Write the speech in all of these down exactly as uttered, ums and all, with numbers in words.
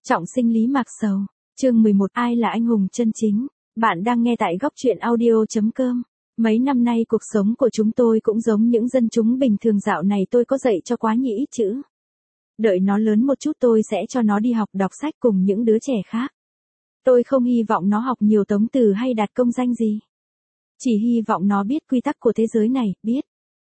Trọng sinh Lý Mạc Sầu, chương mười một, ai là anh hùng chân chính? Bạn đang nghe tại góc truyện audio.com. Mấy năm nay cuộc sống của chúng tôi cũng giống những dân chúng bình thường, dạo này tôi có dạy cho quá nhĩ ít chữ. Đợi nó lớn một chút tôi sẽ cho nó đi học đọc sách cùng những đứa trẻ khác. Tôi không hy vọng nó học nhiều tống từ hay đạt công danh gì. Chỉ hy vọng nó biết quy tắc của thế giới này, biết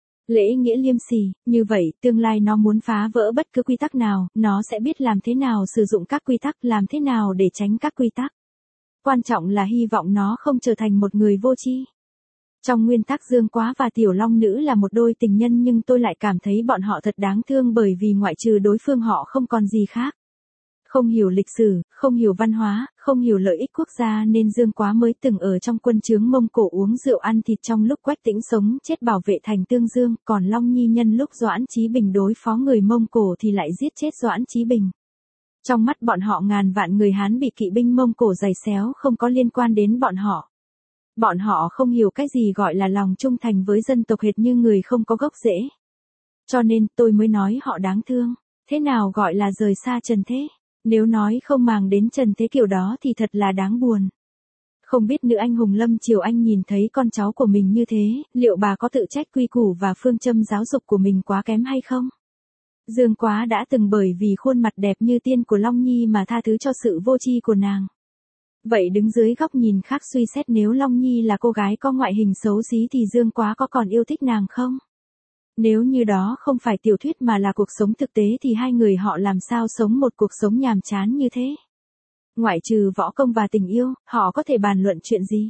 lễ nghĩa liêm sỉ, như vậy tương lai nó muốn phá vỡ bất cứ quy tắc nào, nó sẽ biết làm thế nào sử dụng các quy tắc, làm thế nào để tránh các quy tắc. Quan trọng là hy vọng nó không trở thành một người vô tri. Trong nguyên tắc Dương Quá và Tiểu Long Nữ là một đôi tình nhân, nhưng tôi lại cảm thấy bọn họ thật đáng thương, bởi vì ngoại trừ đối phương họ không còn gì khác. Không hiểu lịch sử, không hiểu văn hóa, không hiểu lợi ích quốc gia, nên Dương Quá mới từng ở trong quân trướng Mông Cổ uống rượu ăn thịt trong lúc Quách Tĩnh sống chết bảo vệ thành Tương Dương, còn Long Nhi nhân lúc Doãn Chí Bình đối phó người Mông Cổ thì lại giết chết Doãn Chí Bình. Trong mắt bọn họ ngàn vạn người Hán bị kỵ binh Mông Cổ giày xéo không có liên quan đến bọn họ. Bọn họ không hiểu cái gì gọi là lòng trung thành với dân tộc, hệt như người không có gốc rễ. Cho nên tôi mới nói họ đáng thương. Thế nào gọi là rời xa trần thế? Nếu nói không màng đến trần thế kiểu đó thì thật là đáng buồn. Không biết nữ anh hùng Lâm Triều Anh nhìn thấy con cháu của mình như thế, liệu bà có tự trách quy củ và phương châm giáo dục của mình quá kém hay không? Dương Quá đã từng bởi vì khuôn mặt đẹp như tiên của Long Nhi mà tha thứ cho sự vô tri của nàng. Vậy đứng dưới góc nhìn khác suy xét, nếu Long Nhi là cô gái có ngoại hình xấu xí thì Dương Quá có còn yêu thích nàng không? Nếu như đó không phải tiểu thuyết mà là cuộc sống thực tế thì hai người họ làm sao sống một cuộc sống nhàm chán như thế? Ngoại trừ võ công và tình yêu, họ có thể bàn luận chuyện gì?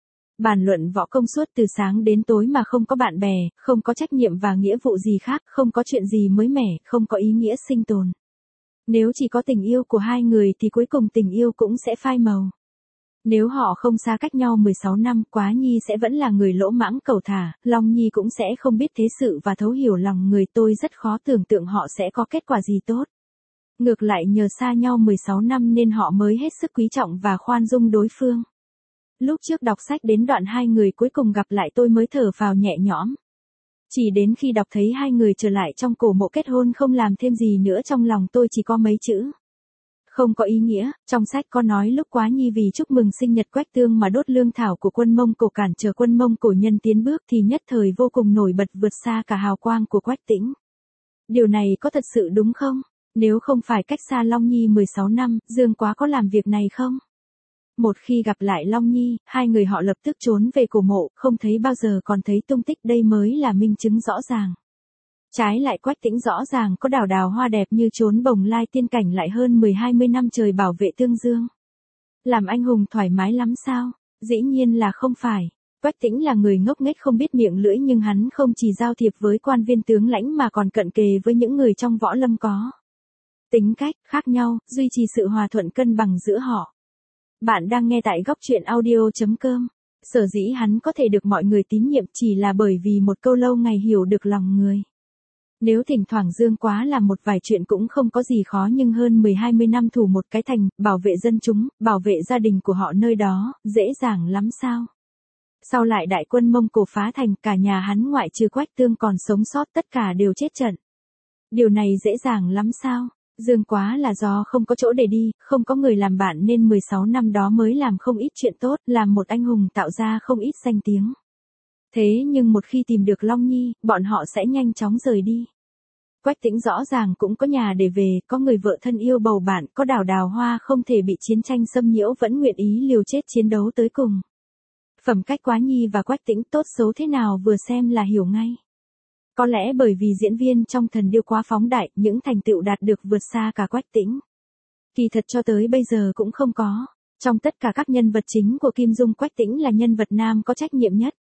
Bàn luận võ công suốt từ sáng đến tối mà không có bạn bè, không có trách nhiệm và nghĩa vụ gì khác, không có chuyện gì mới mẻ, không có ý nghĩa sinh tồn. Nếu chỉ có tình yêu của hai người thì cuối cùng tình yêu cũng sẽ phai màu. Nếu họ không xa cách nhau mười sáu năm, Quá Nhi sẽ vẫn là người lỗ mãng cẩu thả, Long Nhi cũng sẽ không biết thế sự và thấu hiểu lòng người, tôi rất khó tưởng tượng họ sẽ có kết quả gì tốt. Ngược lại nhờ xa nhau mười sáu năm nên họ mới hết sức quý trọng và khoan dung đối phương. Lúc trước đọc sách đến đoạn hai người cuối cùng gặp lại tôi mới thở phào nhẹ nhõm. Chỉ đến khi đọc thấy hai người trở lại trong cổ mộ kết hôn không làm thêm gì nữa, trong lòng tôi chỉ có mấy chữ. Không có ý nghĩa. Trong sách có nói lúc Quá Nhi vì chúc mừng sinh nhật Quách Tương mà đốt lương thảo của quân Mông Cổ cản trở quân Mông Cổ nhân tiến bước thì nhất thời vô cùng nổi bật, vượt xa cả hào quang của Quách Tĩnh. Điều này có thật sự đúng không? Nếu không phải cách xa Long Nhi mười sáu năm, Dương Quá có làm việc này không? Một khi gặp lại Long Nhi, hai người họ lập tức trốn về cổ mộ, không thấy bao giờ còn thấy tung tích, đây mới là minh chứng rõ ràng. Trái lại Quách Tĩnh rõ ràng có đào đào hoa đẹp như trốn bồng lai tiên cảnh, lại hơn mười hai mươi năm trời bảo vệ Tương Dương. Làm anh hùng thoải mái lắm sao? Dĩ nhiên là không phải. Quách Tĩnh là người ngốc nghếch không biết miệng lưỡi, nhưng hắn không chỉ giao thiệp với quan viên tướng lãnh mà còn cận kề với những người trong võ lâm có tính cách khác nhau, duy trì sự hòa thuận cân bằng giữa họ. Bạn đang nghe tại góc truyện audio.com. Sở dĩ hắn có thể được mọi người tín nhiệm chỉ là bởi vì một câu lâu ngày hiểu được lòng người. Nếu thỉnh thoảng Dương Quá làm một vài chuyện cũng không có gì khó, nhưng hơn mười hai mươi năm thủ một cái thành, bảo vệ dân chúng, bảo vệ gia đình của họ nơi đó, dễ dàng lắm sao? Sau lại đại quân Mông Cổ phá thành, cả nhà hắn ngoại trừ Quách Tương còn sống sót tất cả đều chết trận. Điều này dễ dàng lắm sao? Dương Quá là do không có chỗ để đi, không có người làm bạn nên mười sáu năm đó mới làm không ít chuyện tốt, làm một anh hùng tạo ra không ít danh tiếng. Thế nhưng một khi tìm được Long Nhi, bọn họ sẽ nhanh chóng rời đi. Quách Tĩnh rõ ràng cũng có nhà để về, có người vợ thân yêu bầu bạn, có đào đào hoa không thể bị chiến tranh xâm nhiễu, vẫn nguyện ý liều chết chiến đấu tới cùng. Phẩm cách Quá Nhi và Quách Tĩnh tốt xấu thế nào vừa xem là hiểu ngay. Có lẽ bởi vì diễn viên trong Thần Điêu quá phóng đại, những thành tựu đạt được vượt xa cả Quách Tĩnh. Kỳ thật cho tới bây giờ cũng không có. Trong tất cả các nhân vật chính của Kim Dung, Quách Tĩnh là nhân vật nam có trách nhiệm nhất.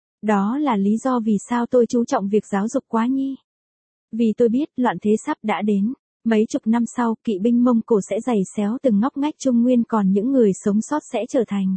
Đó là lý do vì sao tôi chú trọng việc giáo dục Quá Nhi. Vì tôi biết loạn thế sắp đã đến. Mấy chục năm sau, kỵ binh Mông Cổ sẽ giày xéo từng ngóc ngách Trung Nguyên, còn những người sống sót sẽ trở thành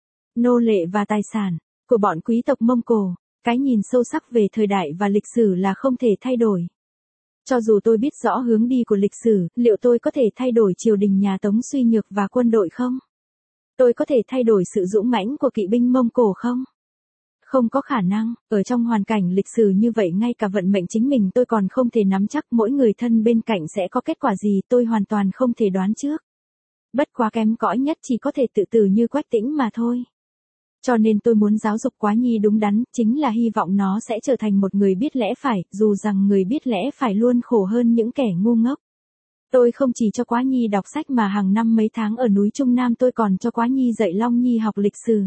nô lệ và tài sản của bọn quý tộc Mông Cổ. Cái nhìn sâu sắc về thời đại và lịch sử là không thể thay đổi. Cho dù tôi biết rõ hướng đi của lịch sử, liệu tôi có thể thay đổi triều đình nhà Tống suy nhược và quân đội không? Tôi có thể thay đổi sự dũng mãnh của kỵ binh Mông Cổ không? Không có khả năng. Ở trong hoàn cảnh lịch sử như vậy, ngay cả vận mệnh chính mình tôi còn không thể nắm chắc, mỗi người thân bên cạnh sẽ có kết quả gì tôi hoàn toàn không thể đoán trước. Bất quá kém cỏi nhất chỉ có thể tự tử như Quách Tĩnh mà thôi. Cho nên tôi muốn giáo dục Quá Nhi đúng đắn, chính là hy vọng nó sẽ trở thành một người biết lẽ phải, dù rằng người biết lẽ phải luôn khổ hơn những kẻ ngu ngốc. Tôi không chỉ cho Quá Nhi đọc sách mà hàng năm mấy tháng ở núi Trung Nam tôi còn cho Quá Nhi dạy Long Nhi học lịch sử.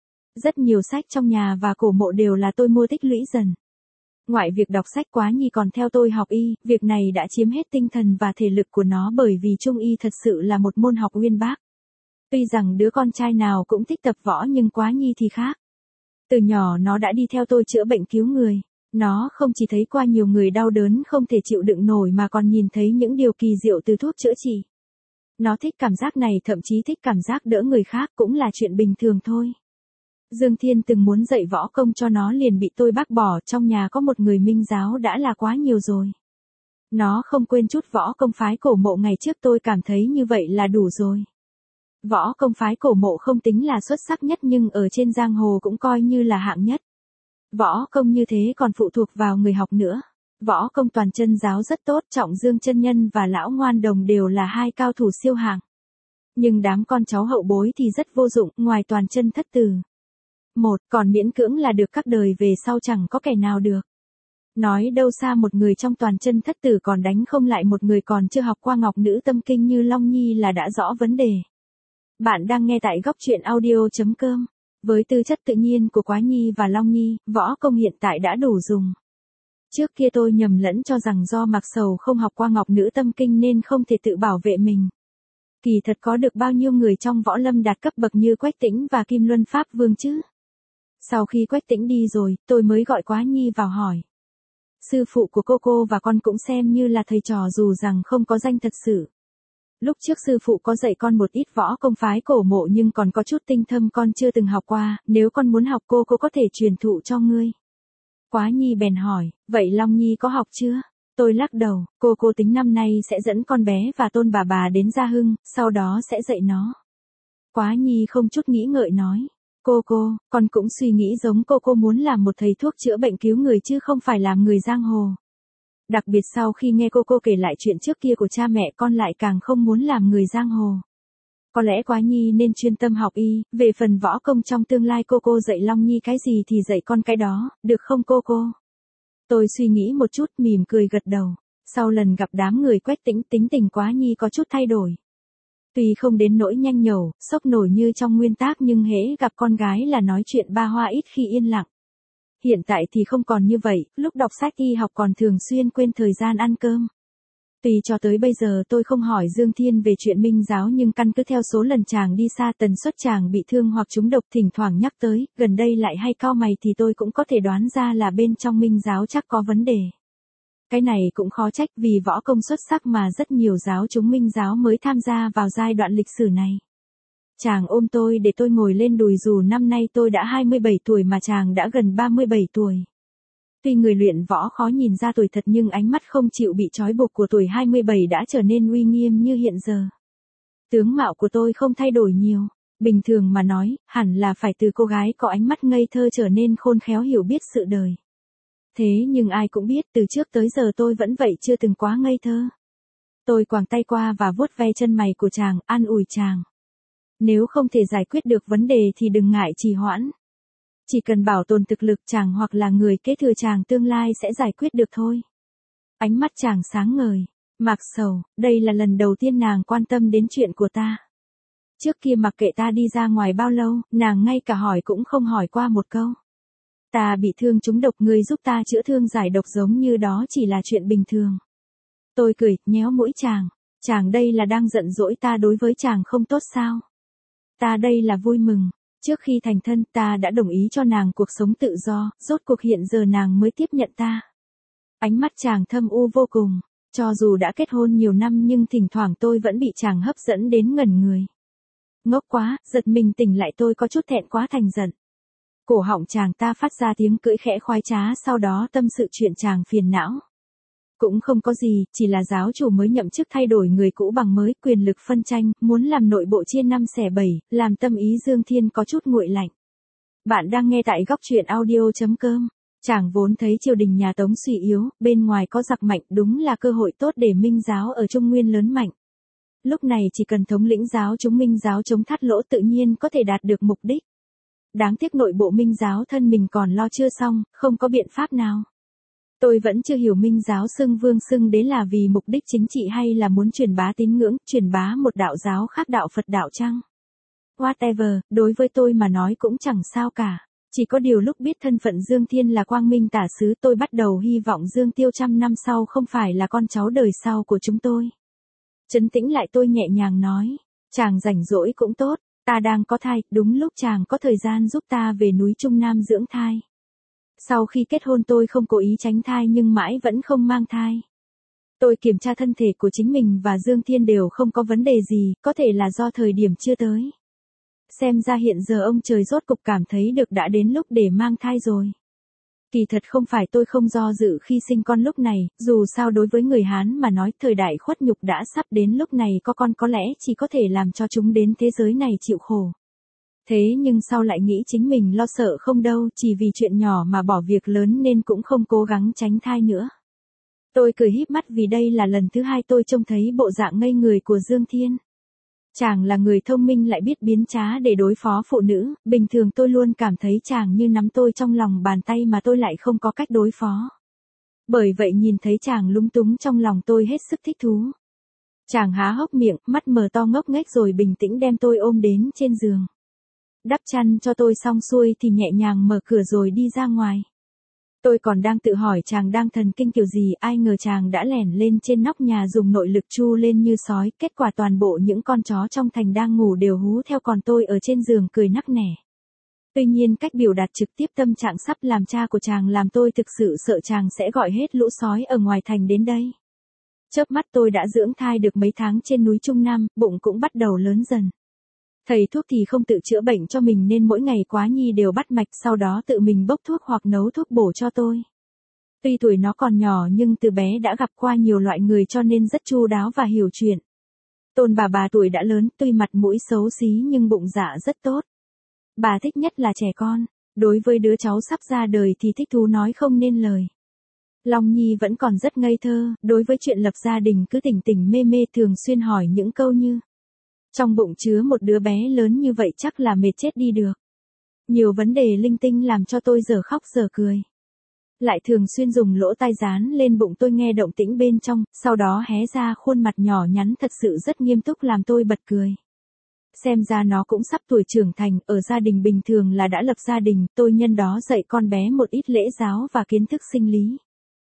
Rất nhiều sách trong nhà và cổ mộ đều là tôi mua tích lũy dần. Ngoại việc đọc sách, Quá Nhi còn theo tôi học y, việc này đã chiếm hết tinh thần và thể lực của nó bởi vì Trung y thật sự là một môn học uyên bác. Tuy rằng đứa con trai nào cũng thích tập võ nhưng Quá Nhi thì khác. Từ nhỏ nó đã đi theo tôi chữa bệnh cứu người. Nó không chỉ thấy qua nhiều người đau đớn không thể chịu đựng nổi mà còn nhìn thấy những điều kỳ diệu từ thuốc chữa trị. Nó thích cảm giác này, thậm chí thích cảm giác đỡ người khác cũng là chuyện bình thường thôi. Dương Thiên từng muốn dạy võ công cho nó liền bị tôi bác bỏ, trong nhà có một người minh giáo đã là quá nhiều rồi. Nó không quên chút võ công phái cổ mộ ngày trước, tôi cảm thấy như vậy là đủ rồi. Võ công phái cổ mộ không tính là xuất sắc nhất nhưng ở trên giang hồ cũng coi như là hạng nhất. Võ công như thế còn phụ thuộc vào người học nữa. Võ công toàn chân giáo rất tốt, Trọng Dương chân nhân và Lão Ngoan Đồng đều là hai cao thủ siêu hạng. Nhưng đám con cháu hậu bối thì rất vô dụng, ngoài toàn chân thất tử. Một, còn miễn cưỡng là được, các đời về sau chẳng có kẻ nào được. Nói đâu xa một người trong toàn chân thất tử còn đánh không lại một người còn chưa học qua Ngọc Nữ Tâm Kinh như Long Nhi là đã rõ vấn đề. Bạn đang nghe tại góc truyện audio.com. Với tư chất tự nhiên của Quá Nhi và Long Nhi, võ công hiện tại đã đủ dùng. Trước kia tôi nhầm lẫn cho rằng do Mạc Sầu không học qua Ngọc Nữ Tâm Kinh nên không thể tự bảo vệ mình. Kỳ thật có được bao nhiêu người trong võ lâm đạt cấp bậc như Quách Tĩnh và Kim Luân Pháp Vương chứ? Sau khi Quách Tĩnh đi rồi, tôi mới gọi Quá Nhi vào hỏi. Sư phụ của cô cô và con cũng xem như là thầy trò dù rằng không có danh thật sự. Lúc trước sư phụ có dạy con một ít võ công phái cổ mộ nhưng còn có chút tinh thâm con chưa từng học qua, nếu con muốn học cô cô có thể truyền thụ cho ngươi. Quá Nhi bèn hỏi, vậy Long Nhi có học chưa? Tôi lắc đầu, cô cô tính năm nay sẽ dẫn con bé và Tôn bà bà đến Gia Hưng, sau đó sẽ dạy nó. Quá Nhi không chút nghĩ ngợi nói, cô cô, con cũng suy nghĩ giống cô cô muốn làm một thầy thuốc chữa bệnh cứu người chứ không phải làm người giang hồ. Đặc biệt sau khi nghe cô cô kể lại chuyện trước kia của cha mẹ con lại càng không muốn làm người giang hồ. Có lẽ Quá Nhi nên chuyên tâm học y, về phần võ công trong tương lai cô cô dạy Long Nhi cái gì thì dạy con cái đó, được không cô cô? Tôi suy nghĩ một chút mỉm cười gật đầu. Sau lần gặp đám người Quách Tĩnh, tính tình Quá Nhi có chút thay đổi. Tuy không đến nỗi nhanh nhẩu, sốc nổi như trong nguyên tác nhưng hễ gặp con gái là nói chuyện ba hoa ít khi yên lặng. Hiện tại thì không còn như vậy, lúc đọc sách y học còn thường xuyên quên thời gian ăn cơm. Tuy cho tới bây giờ tôi không hỏi Dương Thiên về chuyện minh giáo nhưng căn cứ theo số lần chàng đi xa, tần suất chàng bị thương hoặc trúng độc thỉnh thoảng nhắc tới, gần đây lại hay cau mày thì tôi cũng có thể đoán ra là bên trong minh giáo chắc có vấn đề. Cái này cũng khó trách vì võ công xuất sắc mà rất nhiều giáo chúng minh giáo mới tham gia vào giai đoạn lịch sử này. Chàng ôm tôi để tôi ngồi lên đùi dù năm nay tôi đã hai mươi bảy tuổi mà chàng đã gần ba mươi bảy tuổi. Tuy người luyện võ khó nhìn ra tuổi thật nhưng ánh mắt không chịu bị trói buộc của tuổi hai mươi bảy đã trở nên uy nghiêm như hiện giờ. Tướng mạo của tôi không thay đổi nhiều. Bình thường mà nói, hẳn là phải từ cô gái có ánh mắt ngây thơ trở nên khôn khéo hiểu biết sự đời. Thế nhưng ai cũng biết từ trước tới giờ tôi vẫn vậy, chưa từng quá ngây thơ. Tôi quàng tay qua và vuốt ve chân mày của chàng, an ủi chàng. Nếu không thể giải quyết được vấn đề thì đừng ngại trì hoãn. Chỉ cần bảo tồn thực lực chàng hoặc là người kế thừa chàng tương lai sẽ giải quyết được thôi. Ánh mắt chàng sáng ngời. Mạc Sầu, đây là lần đầu tiên nàng quan tâm đến chuyện của ta. Trước kia mặc kệ ta đi ra ngoài bao lâu, nàng ngay cả hỏi cũng không hỏi qua một câu. Ta bị thương trúng độc, ngươi giúp ta chữa thương giải độc giống như đó chỉ là chuyện bình thường. Tôi cười, nhéo mũi chàng. Chàng đây là đang giận dỗi ta đối với chàng không tốt sao? Ta đây là vui mừng. Trước khi thành thân ta đã đồng ý cho nàng cuộc sống tự do, rốt cuộc hiện giờ nàng mới tiếp nhận ta. Ánh mắt chàng thâm u vô cùng. Cho dù đã kết hôn nhiều năm nhưng thỉnh thoảng tôi vẫn bị chàng hấp dẫn đến ngẩn người. Ngốc quá, giật mình tỉnh lại tôi có chút thẹn quá thành giận. Cổ họng chàng ta phát ra tiếng cưỡi khẽ khoái trá, sau đó tâm sự chuyện chàng phiền não. Cũng không có gì, chỉ là giáo chủ mới nhậm chức thay đổi người cũ bằng mới, quyền lực phân tranh, muốn làm nội bộ chia năm xẻ bảy, làm tâm ý Dương Thiên có chút nguội lạnh. Bạn đang nghe tại góc truyện audio.com. Chàng vốn thấy triều đình nhà Tống suy yếu, bên ngoài có giặc mạnh, đúng là cơ hội tốt để minh giáo ở Trung Nguyên lớn mạnh. lúc này chỉ cần thống lĩnh giáo chúng Minh giáo chống thắt lỗ tự nhiên có thể đạt được mục đích. Đáng tiếc nội bộ Minh giáo thân mình còn lo chưa xong, không có biện pháp nào. Tôi vẫn chưa hiểu Minh giáo xưng vương xưng đế là vì mục đích chính trị hay là muốn truyền bá tín ngưỡng, truyền bá một đạo giáo khác đạo Phật đạo chăng? Whatever, đối với tôi mà nói cũng chẳng sao cả. Chỉ có điều lúc biết thân phận Dương Thiên là quang minh tả sứ tôi bắt đầu hy vọng Dương Tiêu trăm năm sau không phải là con cháu đời sau của chúng tôi. Trấn tĩnh lại tôi nhẹ nhàng nói, chàng rảnh rỗi cũng tốt, ta đang có thai, đúng lúc chàng có thời gian giúp ta về núi Trung Nam dưỡng thai. Sau khi kết hôn tôi không cố ý tránh thai nhưng mãi vẫn không mang thai. Tôi kiểm tra thân thể của chính mình và Dương Thiên đều không có vấn đề gì, có thể là do thời điểm chưa tới. Xem ra hiện giờ ông trời rốt cục cảm thấy được đã đến lúc để mang thai rồi. Kỳ thật không phải tôi không do dự khi sinh con lúc này, dù sao đối với người Hán mà nói thời đại khuất nhục đã sắp đến lúc này có con có lẽ chỉ có thể làm cho chúng đến thế giới này chịu khổ. Thế nhưng sau lại nghĩ chính mình lo sợ không đâu, chỉ vì chuyện nhỏ mà bỏ việc lớn nên cũng không cố gắng tránh thai nữa. Tôi cười híp mắt vì đây là lần thứ hai tôi trông thấy bộ dạng ngây người của Dương Thiên. Chàng là người thông minh lại biết biến trá để đối phó phụ nữ, bình thường tôi luôn cảm thấy chàng như nắm tôi trong lòng bàn tay mà tôi lại không có cách đối phó. Bởi vậy nhìn thấy chàng lúng túng trong lòng tôi hết sức thích thú. Chàng há hốc miệng, mắt mở to ngốc nghếch rồi bình tĩnh đem tôi ôm đến trên giường. Đắp chăn cho tôi xong xuôi thì nhẹ nhàng mở cửa rồi đi ra ngoài. Tôi còn đang tự hỏi chàng đang thần kinh kiểu gì, ai ngờ chàng đã lẻn lên trên nóc nhà dùng nội lực chu lên như sói, kết quả toàn bộ những con chó trong thành đang ngủ đều hú theo còn tôi ở trên giường cười nắc nẻ. Tuy nhiên cách biểu đạt trực tiếp tâm trạng sắp làm cha của chàng làm tôi thực sự sợ chàng sẽ gọi hết lũ sói ở ngoài thành đến đây. Chớp mắt tôi đã dưỡng thai được mấy tháng trên núi Trung Nam, bụng cũng bắt đầu lớn dần. Thầy thuốc thì không tự chữa bệnh cho mình nên mỗi ngày Quá Nhi đều bắt mạch sau đó tự mình bốc thuốc hoặc nấu thuốc bổ cho tôi. Tuy tuổi nó còn nhỏ nhưng từ bé đã gặp qua nhiều loại người cho nên rất chu đáo và hiểu chuyện. Tôn bà bà tuổi đã lớn, tuy mặt mũi xấu xí nhưng bụng dạ rất tốt. Bà thích nhất là trẻ con, đối với đứa cháu sắp ra đời thì thích thú nói không nên lời. Long Nhi vẫn còn rất ngây thơ, đối với chuyện lập gia đình cứ tỉnh tỉnh mê mê thường xuyên hỏi những câu như: trong bụng chứa một đứa bé lớn như vậy chắc là mệt chết đi được. Nhiều vấn đề linh tinh làm cho tôi giờ khóc giờ cười. Lại thường xuyên dùng lỗ tai dán lên bụng tôi nghe động tĩnh bên trong, sau đó hé ra khuôn mặt nhỏ nhắn thật sự rất nghiêm túc làm tôi bật cười. Xem ra nó cũng sắp tuổi trưởng thành, ở gia đình bình thường là đã lập gia đình, tôi nhân đó dạy con bé một ít lễ giáo và kiến thức sinh lý.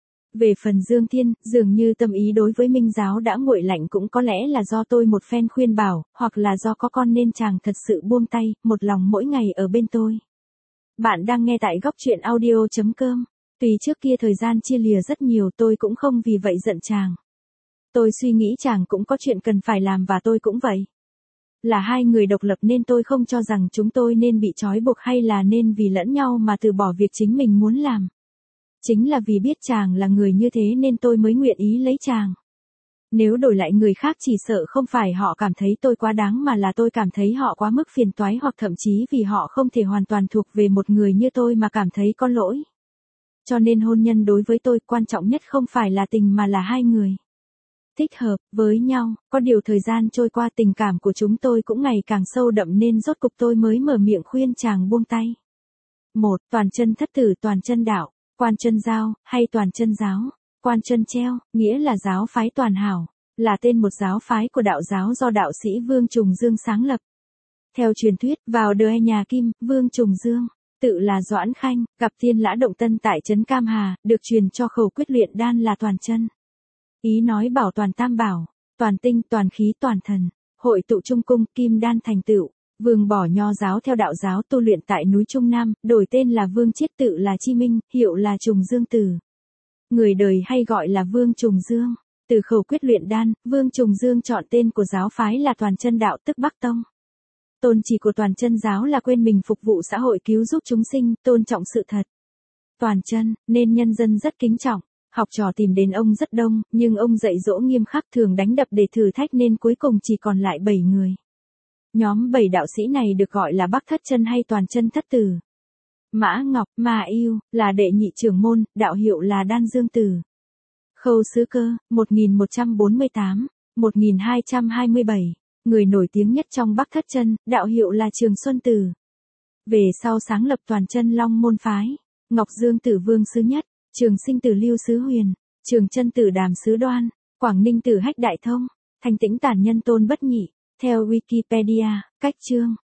Về phần Dương Thiên, dường như tâm ý đối với Minh giáo đã nguội lạnh cũng có lẽ là do tôi một phen khuyên bảo, hoặc là do có con nên chàng thật sự buông tay, một lòng mỗi ngày ở bên tôi. Bạn đang nghe tại góc truyện audio chấm com. Tuy trước kia thời gian chia lìa rất nhiều tôi cũng không vì vậy giận chàng. Tôi suy nghĩ chàng cũng có chuyện cần phải làm và tôi cũng vậy. Là hai người độc lập nên tôi không cho rằng chúng tôi nên bị trói buộc hay là nên vì lẫn nhau mà từ bỏ việc chính mình muốn làm. Chính là vì biết chàng là người như thế nên tôi mới nguyện ý lấy chàng. Nếu đổi lại người khác chỉ sợ không phải họ cảm thấy tôi quá đáng mà là tôi cảm thấy họ quá mức phiền toái hoặc thậm chí vì họ không thể hoàn toàn thuộc về một người như tôi mà cảm thấy có lỗi. Cho nên hôn nhân đối với tôi quan trọng nhất không phải là tình mà là hai người thích hợp với nhau. Có điều thời gian trôi qua tình cảm của chúng tôi cũng ngày càng sâu đậm nên rốt cục tôi mới mở miệng khuyên chàng buông tay. Một, toàn chân thất tử toàn chân đạo, quan chân giao, hay toàn chân giáo. Quan chân treo, nghĩa là giáo phái toàn hảo, là tên một giáo phái của đạo giáo do đạo sĩ Vương Trùng Dương sáng lập. Theo truyền thuyết, vào đời nhà Kim, Vương Trùng Dương, tự là Doãn Khanh, gặp Tiên Lã Động Tân tại trấn Cam Hà, được truyền cho khẩu quyết luyện đan là toàn chân. Ý nói bảo toàn tam bảo, toàn tinh, toàn khí, toàn thần, hội tụ trung cung, kim đan thành tựu. Vương bỏ nho giáo theo đạo giáo tu luyện tại núi Trung Nam, đổi tên là Vương Chiết, tự là Chi Minh, hiệu là Trùng Dương Tử. Người đời hay gọi là Vương Trùng Dương. Từ khẩu quyết luyện đan, Vương Trùng Dương chọn tên của giáo phái là Toàn Chân Đạo tức Bắc Tông. Tôn chỉ của Toàn Chân giáo là quên mình phục vụ xã hội cứu giúp chúng sinh, tôn trọng sự thật. Toàn chân, nên nhân dân rất kính trọng. Học trò tìm đến ông rất đông, nhưng ông dạy dỗ nghiêm khắc thường đánh đập để thử thách nên cuối cùng chỉ còn lại bảy người. Nhóm bảy đạo sĩ này được gọi là Bắc Thất Chân hay Toàn Chân Thất Tử. Mã Ngọc, Ma Yêu, là đệ nhị trưởng môn, đạo hiệu là Đan Dương Tử. Khâu Sứ Cơ, một nghìn một trăm bốn mươi tám, một nghìn hai trăm hai mươi bảy. Người nổi tiếng nhất trong Bắc Thất Chân, đạo hiệu là Trường Xuân Tử. Về sau sáng lập Toàn Chân Long môn phái. Ngọc Dương Tử Vương Sứ Nhất, Trường Sinh Tử Lưu Sứ Huyền, Trường Chân Tử Đàm Sứ Đoan, Quảng Ninh Tử Hách Đại Thông, Thanh Tĩnh Tản Nhân Tôn Bất Nhị. Theo Wikipedia, cách chương